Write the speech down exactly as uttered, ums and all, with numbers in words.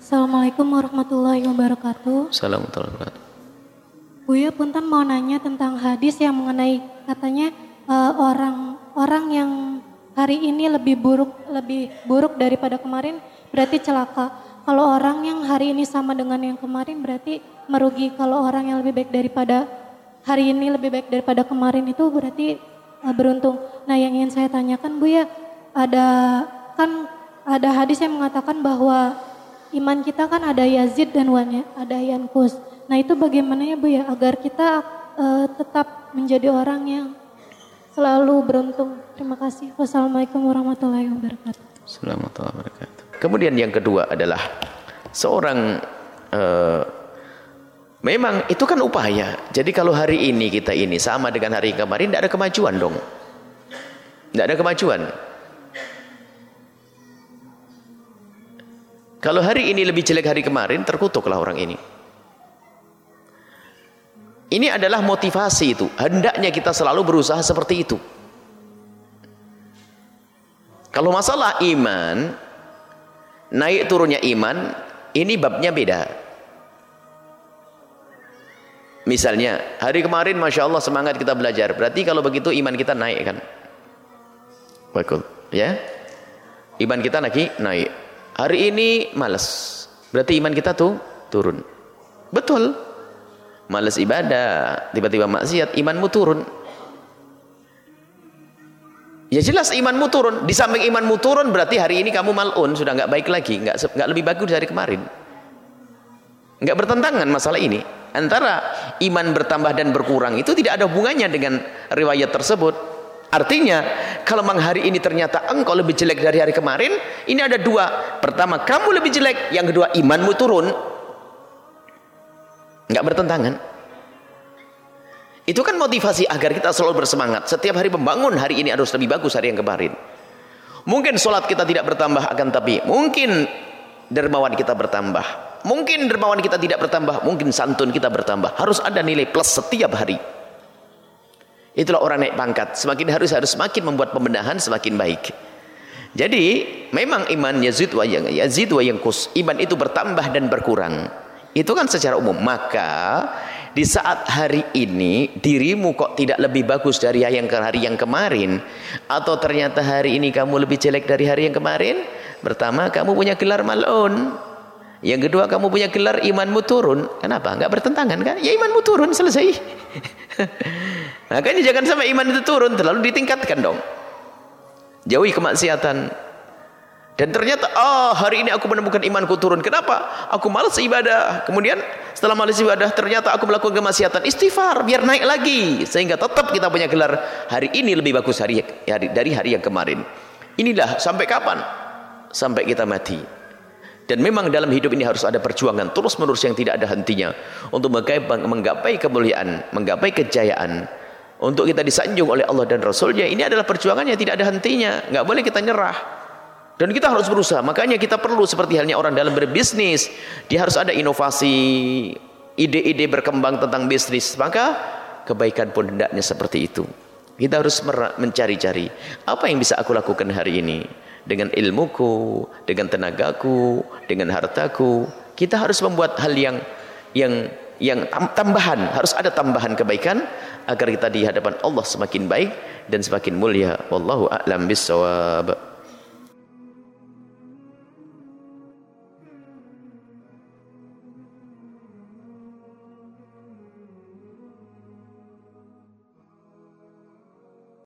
Assalamualaikum warahmatullahi wabarakatuh. Assalamualaikum warahmatullahi wabarakatuh. Buya punten mau nanya tentang hadis yang mengenai katanya uh, orang orang yang hari ini lebih buruk lebih buruk daripada kemarin berarti celaka. Kalau orang yang hari ini sama dengan yang kemarin berarti merugi. Kalau orang yang lebih baik daripada hari ini lebih baik daripada kemarin itu berarti uh, beruntung. Nah, yang ingin saya tanyakan Buya, ada kan ada hadis yang mengatakan bahwa iman kita kan ada yazid dan wanya, ada yankus. Nah itu bagaimana ya Bu ya agar kita uh, tetap menjadi orang yang selalu beruntung. Terima kasih. Wassalamualaikum warahmatullahi wabarakatuh. Assalamualaikum warahmatullahi wabarakatuh. Kemudian yang kedua adalah seorang uh, memang itu kan upaya. Jadi kalau hari ini kita ini sama dengan hari kemarin, tidak ada kemajuan dong. Tidak ada kemajuan. Kalau hari ini lebih jelek hari kemarin, terkutuklah orang ini. Ini adalah motivasi itu. Hendaknya kita selalu berusaha seperti itu. Kalau masalah iman, naik turunnya iman, ini babnya beda. Misalnya, hari kemarin Masya Allah semangat kita belajar. Berarti kalau begitu iman kita naik kan? Bagus. Ya? Iman kita lagi naik. Hari ini malas. Berarti iman kita tuh turun. Betul. Malas ibadah, tiba-tiba maksiat, imanmu turun. Ya jelas imanmu turun. Di samping imanmu turun berarti hari ini kamu mal'un, sudah nggak baik lagi, nggak nggak lebih bagus dari kemarin. Nggak bertentangan masalah ini. Antara iman bertambah dan berkurang itu tidak ada hubungannya dengan riwayat tersebut. Artinya kalau memang hari ini ternyata engkau lebih jelek dari hari kemarin, ini ada dua. Pertama, kamu lebih jelek. Yang kedua, imanmu turun. Enggak bertentangan. Itu kan motivasi agar kita selalu bersemangat. Setiap hari membangun, hari ini harus lebih bagus hari yang kemarin. Mungkin sholat kita tidak bertambah, akan tapi mungkin dermawan kita bertambah. Mungkin dermawan kita tidak bertambah, mungkin santun kita bertambah. Harus ada nilai plus setiap hari. Itulah orang naik pangkat. Semakin harus harus semakin membuat pembenahan semakin baik. Jadi memang iman yazid wa yang yazid wa yanqus. Iman itu bertambah dan berkurang. Itu kan secara umum. Maka di saat hari ini dirimu kok tidak lebih bagus dari hari yang hari yang kemarin, atau ternyata hari ini kamu lebih jelek dari hari yang kemarin, pertama kamu punya gelar mal'un. Yang kedua kamu punya gelar imanmu turun. Kenapa? Enggak bertentangan kan? Ya imanmu turun, selesai. Makanya jangan sampai iman itu turun, terlalu ditingkatkan dong. Jauhi kemaksiatan. Dan ternyata, oh hari ini aku menemukan imanku turun. Kenapa? Aku malas ibadah. Kemudian setelah malas ibadah, ternyata aku melakukan kemaksiatan. Istighfar, biar naik lagi. Sehingga tetap kita punya gelar hari ini lebih bagus hari, hari dari hari yang kemarin. Inilah sampai kapan? Sampai kita mati. Dan memang dalam hidup ini harus ada perjuangan terus menerus yang tidak ada hentinya. Untuk menggapai, menggapai kemuliaan, menggapai kejayaan. Untuk kita disanjung oleh Allah dan Rasulnya. Ini adalah perjuangan yang tidak ada hentinya. Nggak boleh kita nyerah. Dan kita harus berusaha. Makanya kita perlu seperti halnya orang dalam berbisnis. Dia harus ada inovasi, ide-ide berkembang tentang bisnis. Maka kebaikan pun hendaknya seperti itu. Kita harus mencari-cari. Apa yang bisa aku lakukan hari ini? Dengan ilmuku, dengan tenagaku, dengan hartaku. Kita harus membuat hal yang yang yang tambahan. Harus ada tambahan kebaikan agar kita di hadapan Allah semakin baik dan semakin mulia. Wallahu a'lam bissawab.